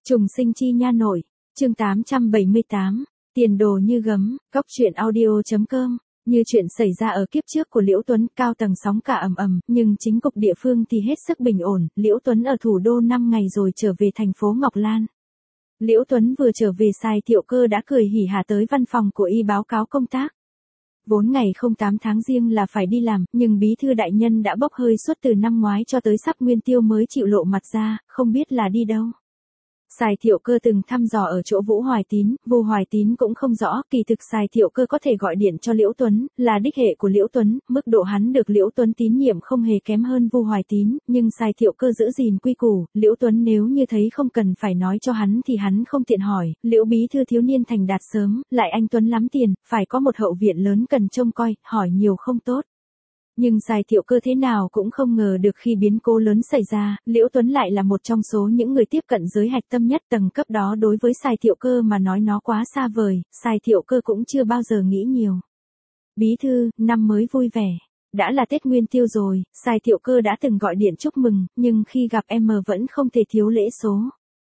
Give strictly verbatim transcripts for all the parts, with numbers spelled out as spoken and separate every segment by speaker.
Speaker 1: Trùng sinh chi nha nội, chương tám trăm bảy mươi tám, tiền đồ như gấm, góc truyện audio.com. Như chuyện xảy ra ở kiếp trước của Liễu Tuấn, cao tầng sóng cả ầm ầm, nhưng chính cục địa phương thì hết sức bình ổn. Liễu Tuấn ở thủ đô năm ngày rồi trở về thành phố Ngọc Lan. Liễu Tuấn vừa trở về, Sài Thiệu Cơ đã cười hỉ hả tới văn phòng của y báo cáo công tác. Vốn ngày không tám tháng Giêng là phải đi làm, nhưng bí thư đại nhân đã bốc hơi suốt từ năm ngoái cho tới sắp Nguyên Tiêu mới chịu lộ mặt ra, không biết là đi đâu. Sài Thiệu Cơ từng thăm dò ở chỗ Vũ Hoài Tín, Vu Hoài Tín cũng không rõ, kỳ thực Sài Thiệu Cơ có thể gọi điện cho Liễu Tuấn, là đích hệ của Liễu Tuấn, mức độ hắn được Liễu Tuấn tín nhiệm không hề kém hơn Vu Hoài Tín, nhưng Sài Thiệu Cơ giữ gìn quy củ, Liễu Tuấn nếu như thấy không cần phải nói cho hắn thì hắn không tiện hỏi. Liễu bí thư thiếu niên thành đạt sớm, lại anh Tuấn lắm tiền, phải có một hậu viện lớn cần trông coi, hỏi nhiều không tốt. Nhưng Sài Thiệu Cơ thế nào cũng không ngờ được khi biến cố lớn xảy ra, Liễu Tuấn lại là một trong số những người tiếp cận giới hạch tâm nhất. Tầng cấp đó đối với Sài Thiệu Cơ mà nói nó quá xa vời, Sài Thiệu Cơ cũng chưa bao giờ nghĩ nhiều. Bí thư, năm mới vui vẻ. Đã là Tết Nguyên Tiêu rồi, Sài Thiệu Cơ đã từng gọi điện chúc mừng, nhưng khi gặp em vẫn không thể thiếu lễ số.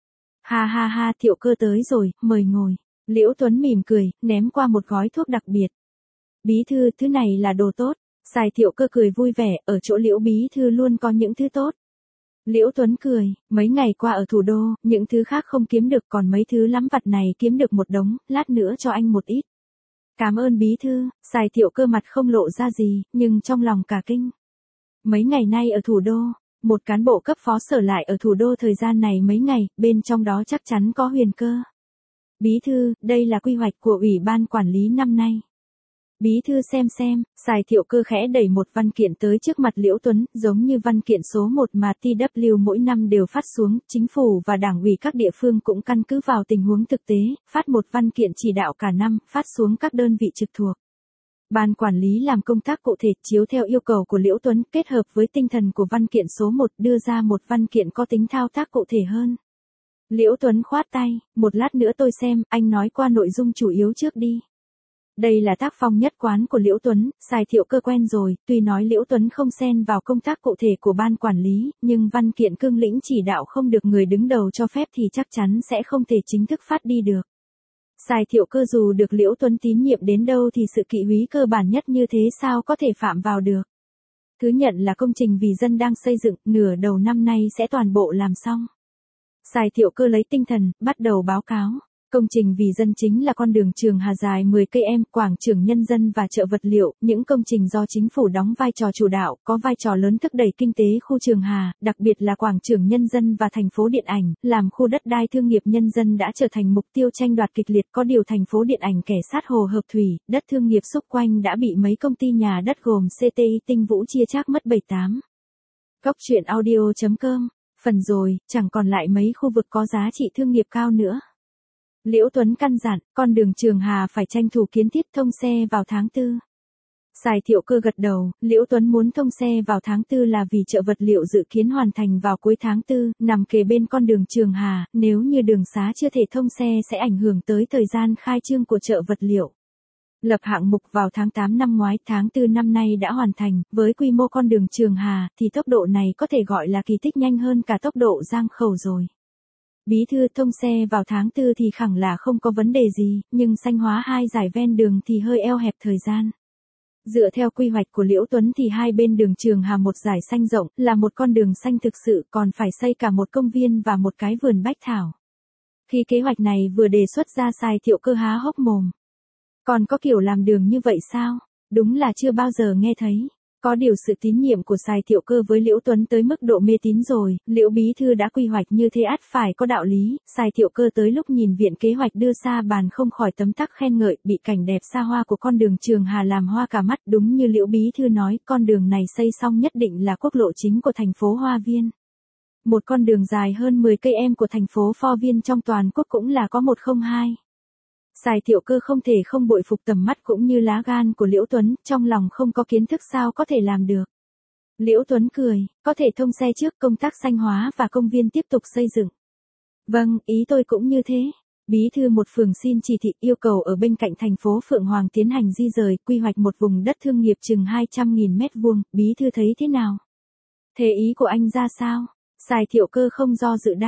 Speaker 1: Ha ha ha, Thiệu Cơ tới rồi, mời ngồi. Liễu Tuấn mỉm cười, ném qua một gói thuốc đặc biệt. Bí thư, thứ này là đồ tốt. Sài Thiệu Cơ cười vui vẻ, ở chỗ Liễu bí thư luôn có những thứ tốt. Liễu Tuấn cười, mấy ngày qua ở thủ đô, những thứ khác không kiếm được, còn mấy thứ lắm vặt này kiếm được một đống, lát nữa cho anh một ít. Cảm ơn bí thư. Sài Thiệu Cơ mặt không lộ ra gì, nhưng trong lòng cả kinh. Mấy ngày nay ở thủ đô, một cán bộ cấp phó sở lại ở thủ đô thời gian này mấy ngày, bên trong đó chắc chắn có huyền cơ. Bí thư, đây là quy hoạch của Ủy ban quản lý năm nay. Bí thư xem xem, Sài Thiệu Cơ khẽ đẩy một văn kiện tới trước mặt Liễu Tuấn, giống như văn kiện số một mà tê vê mỗi năm đều phát xuống, chính phủ và đảng ủy các địa phương cũng căn cứ vào tình huống thực tế, phát một văn kiện chỉ đạo cả năm, phát xuống các đơn vị trực thuộc. Ban quản lý làm công tác cụ thể, chiếu theo yêu cầu của Liễu Tuấn, kết hợp với tinh thần của văn kiện số một, đưa ra một văn kiện có tính thao tác cụ thể hơn. Liễu Tuấn khoát tay, một lát nữa tôi xem, anh nói qua nội dung chủ yếu trước đi. Đây là tác phong nhất quán của Liễu Tuấn, Sài Thiệu Cơ quen rồi, tuy nói Liễu Tuấn không xen vào công tác cụ thể của ban quản lý, nhưng văn kiện cương lĩnh chỉ đạo không được người đứng đầu cho phép thì chắc chắn sẽ không thể chính thức phát đi được. Sài Thiệu Cơ dù được Liễu Tuấn tín nhiệm đến đâu thì sự kỵ húy cơ bản nhất như thế sao có thể phạm vào được. Thứ nhận là công trình vì dân đang xây dựng, nửa đầu năm nay sẽ toàn bộ làm xong. Sài Thiệu Cơ lấy tinh thần, bắt đầu báo cáo. Công trình vì dân chính là con đường Trường Hà dài mười cây số, quảng trường nhân dân và chợ vật liệu, những công trình do chính phủ đóng vai trò chủ đạo, có vai trò lớn thúc đẩy kinh tế khu Trường Hà, đặc biệt là quảng trường nhân dân và thành phố điện ảnh, làm khu đất đai thương nghiệp nhân dân đã trở thành mục tiêu tranh đoạt kịch liệt. Có điều thành phố điện ảnh kẻ sát hồ Hợp Thủy, đất thương nghiệp xung quanh đã bị mấy công ty nhà đất gồm xê tê i Tinh Vũ chia chác mất bảy tám. Góc truyện audio.com, phần rồi, chẳng còn lại mấy khu vực có giá trị thương nghiệp cao nữa. Liễu Tuấn căn dặn, con đường Trường Hà phải tranh thủ kiến thiết thông xe vào tháng tư. Sài Thiệu Cơ gật đầu, Liễu Tuấn muốn thông xe vào tháng tư là vì chợ vật liệu dự kiến hoàn thành vào cuối tháng tư, nằm kề bên con đường Trường Hà, nếu như đường xá chưa thể thông xe sẽ ảnh hưởng tới thời gian khai trương của chợ vật liệu. Lập hạng mục vào tháng tám năm ngoái, tháng tư năm nay đã hoàn thành, với quy mô con đường Trường Hà thì tốc độ này có thể gọi là kỳ tích, nhanh hơn cả tốc độ Giang Khẩu rồi. Bí thư, thông xe vào tháng tư thì khẳng là không có vấn đề gì, nhưng xanh hóa hai dải ven đường thì hơi eo hẹp thời gian. Dựa theo quy hoạch của Liễu Tuấn thì hai bên đường Trường Hà một dải xanh rộng, là một con đường xanh thực sự, còn phải xây cả một công viên và một cái vườn bách thảo. Khi kế hoạch này vừa đề xuất ra, Sài Thiệu Cơ há hốc mồm. Còn có kiểu làm đường như vậy sao? Đúng là chưa bao giờ nghe thấy. Có điều sự tín nhiệm của Sài Thiệu Cơ với Liễu Tuấn tới mức độ mê tín rồi, Liễu bí thư đã quy hoạch như thế ắt phải có đạo lý. Sài Thiệu Cơ tới lúc nhìn viện kế hoạch đưa ra bàn không khỏi tấm tắc khen ngợi, bị cảnh đẹp xa hoa của con đường Trường Hà làm hoa cả mắt. Đúng như Liễu bí thư nói, con đường này xây xong nhất định là quốc lộ chính của thành phố Hoa Viên. Một con đường dài hơn mười cây số của thành phố Pho Viên trong toàn quốc cũng là có một không hai. Sài Thiệu Cơ không thể không bội phục tầm mắt cũng như lá gan của Liễu Tuấn, trong lòng không có kiến thức sao có thể làm được. Liễu Tuấn cười, có thể thông xe trước, công tác xanh hóa và công viên tiếp tục xây dựng. Vâng, ý tôi cũng như thế. Bí thư một phường xin chỉ thị yêu cầu ở bên cạnh thành phố Phượng Hoàng tiến hành di rời, quy hoạch một vùng đất thương nghiệp chừng hai trăm nghìn mét vuông, bí thư thấy thế nào? Thế ý của anh ra sao? Sài Thiệu Cơ không do dự đáp,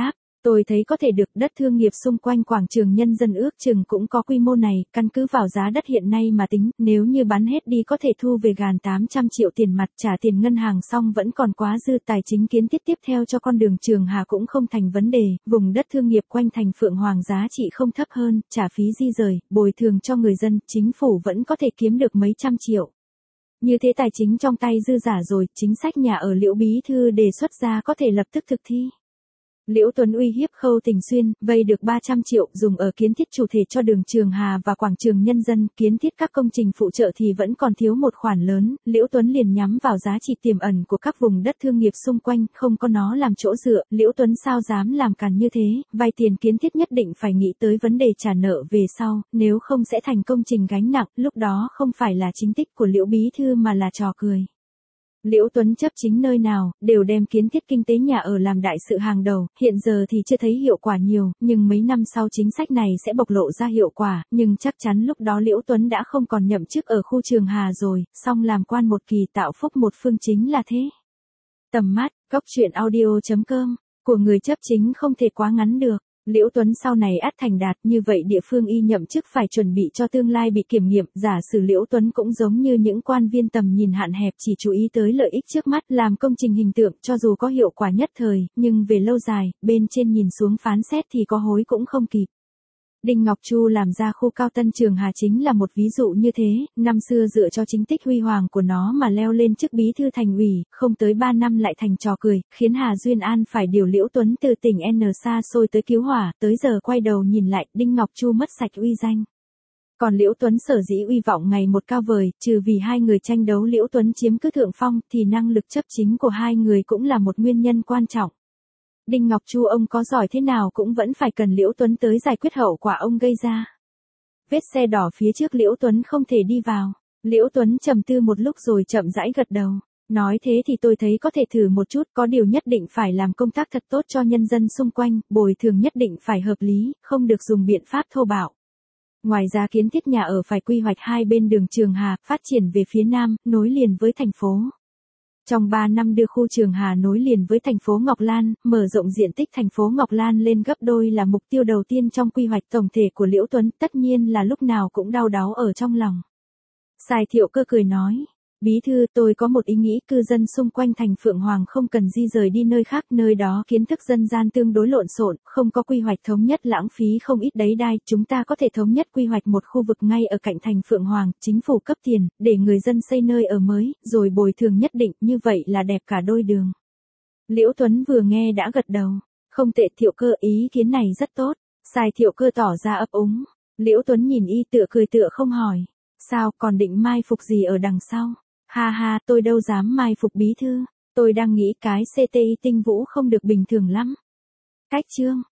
Speaker 1: Tôi thấy có thể được, đất thương nghiệp xung quanh quảng trường Nhân dân ước chừng cũng có quy mô này, căn cứ vào giá đất hiện nay mà tính, nếu như bán hết đi có thể thu về gần tám trăm triệu tiền mặt, trả tiền ngân hàng xong vẫn còn quá dư, tài chính kiến thiết tiếp theo cho con đường Trường Hà cũng không thành vấn đề, vùng đất thương nghiệp quanh thành Phượng Hoàng giá trị không thấp hơn, trả phí di rời, bồi thường cho người dân, chính phủ vẫn có thể kiếm được mấy trăm triệu. Như thế tài chính trong tay dư giả rồi, chính sách nhà ở Liễu Bí Thư đề xuất ra có thể lập tức thực thi. Liễu Tuấn uy hiếp Khâu Tình Xuyên, vay được ba trăm triệu, dùng ở kiến thiết chủ thể cho đường Trường Hà và quảng trường Nhân dân, kiến thiết các công trình phụ trợ thì vẫn còn thiếu một khoản lớn, Liễu Tuấn liền nhắm vào giá trị tiềm ẩn của các vùng đất thương nghiệp xung quanh, không có nó làm chỗ dựa, Liễu Tuấn sao dám làm càn như thế, vay tiền kiến thiết nhất định phải nghĩ tới vấn đề trả nợ về sau, nếu không sẽ thành công trình gánh nặng, lúc đó không phải là chính tích của Liễu Bí Thư mà là trò cười. Liễu Tuấn chấp chính nơi nào, đều đem kiến thiết kinh tế nhà ở làm đại sự hàng đầu, hiện giờ thì chưa thấy hiệu quả nhiều, nhưng mấy năm sau chính sách này sẽ bộc lộ ra hiệu quả, nhưng chắc chắn lúc đó Liễu Tuấn đã không còn nhậm chức ở khu Trường Hà rồi, song làm quan một kỳ tạo phúc một phương chính là thế. Tầm mắt, góc truyện audio chấm com, của người chấp chính không thể quá ngắn được. Liễu Tuấn sau này ắt thành đạt, như vậy địa phương y nhậm chức phải chuẩn bị cho tương lai bị kiểm nghiệm, giả sử Liễu Tuấn cũng giống như những quan viên tầm nhìn hạn hẹp chỉ chú ý tới lợi ích trước mắt, làm công trình hình tượng cho dù có hiệu quả nhất thời, nhưng về lâu dài, bên trên nhìn xuống phán xét thì có hối cũng không kịp. Đinh Ngọc Chu làm ra khu cao tân Trường Hà chính là một ví dụ như thế, năm xưa dựa cho chính tích huy hoàng của nó mà leo lên chức bí thư thành ủy, không tới ba năm lại thành trò cười, khiến Hà Duyên An phải điều Liễu Tuấn từ tỉnh N xa xôi tới cứu hỏa, tới giờ quay đầu nhìn lại, Đinh Ngọc Chu mất sạch uy danh. Còn Liễu Tuấn sở dĩ uy vọng ngày một cao vời, trừ vì hai người tranh đấu Liễu Tuấn chiếm cứ thượng phong, thì năng lực chấp chính của hai người cũng là một nguyên nhân quan trọng. Đinh Ngọc Chu ông có giỏi thế nào cũng vẫn phải cần Liễu Tuấn tới giải quyết hậu quả ông gây ra. Vết xe đỏ phía trước Liễu Tuấn không thể đi vào. Liễu Tuấn trầm tư một lúc rồi chậm rãi gật đầu. Nói thế thì tôi thấy có thể thử một chút, có điều nhất định phải làm công tác thật tốt cho nhân dân xung quanh, bồi thường nhất định phải hợp lý, không được dùng biện pháp thô bạo. Ngoài ra kiến thiết nhà ở phải quy hoạch hai bên đường Trường Hà, phát triển về phía nam, nối liền với thành phố. Trong ba năm đưa khu Trường Hà nối liền với thành phố Ngọc Lan, mở rộng diện tích thành phố Ngọc Lan lên gấp đôi là mục tiêu đầu tiên trong quy hoạch tổng thể của Liễu Tuấn, tất nhiên là lúc nào cũng đau đáu ở trong lòng. Sài Thiệu Cơ cười nói, Bí thư, tôi có một ý nghĩ, cư dân xung quanh thành Phượng Hoàng không cần di rời đi nơi khác, nơi đó kiến thức dân gian tương đối lộn xộn, không có quy hoạch thống nhất, lãng phí không ít đấy đai, chúng ta có thể thống nhất quy hoạch một khu vực ngay ở cạnh thành Phượng Hoàng, chính phủ cấp tiền, để người dân xây nơi ở mới, rồi bồi thường nhất định, như vậy là đẹp cả đôi đường. Liễu Tuấn vừa nghe đã gật đầu, không tệ Thiệu Cơ, ý kiến này rất tốt. Sài Thiệu Cơ tỏ ra ấp úng, Liễu Tuấn nhìn y tựa cười tựa không hỏi, sao còn định mai phục gì ở đằng sau? Ha ha, tôi đâu dám mai phục bí thư, tôi đang nghĩ cái xê tê i Tinh Vũ không được bình thường lắm. Cách chương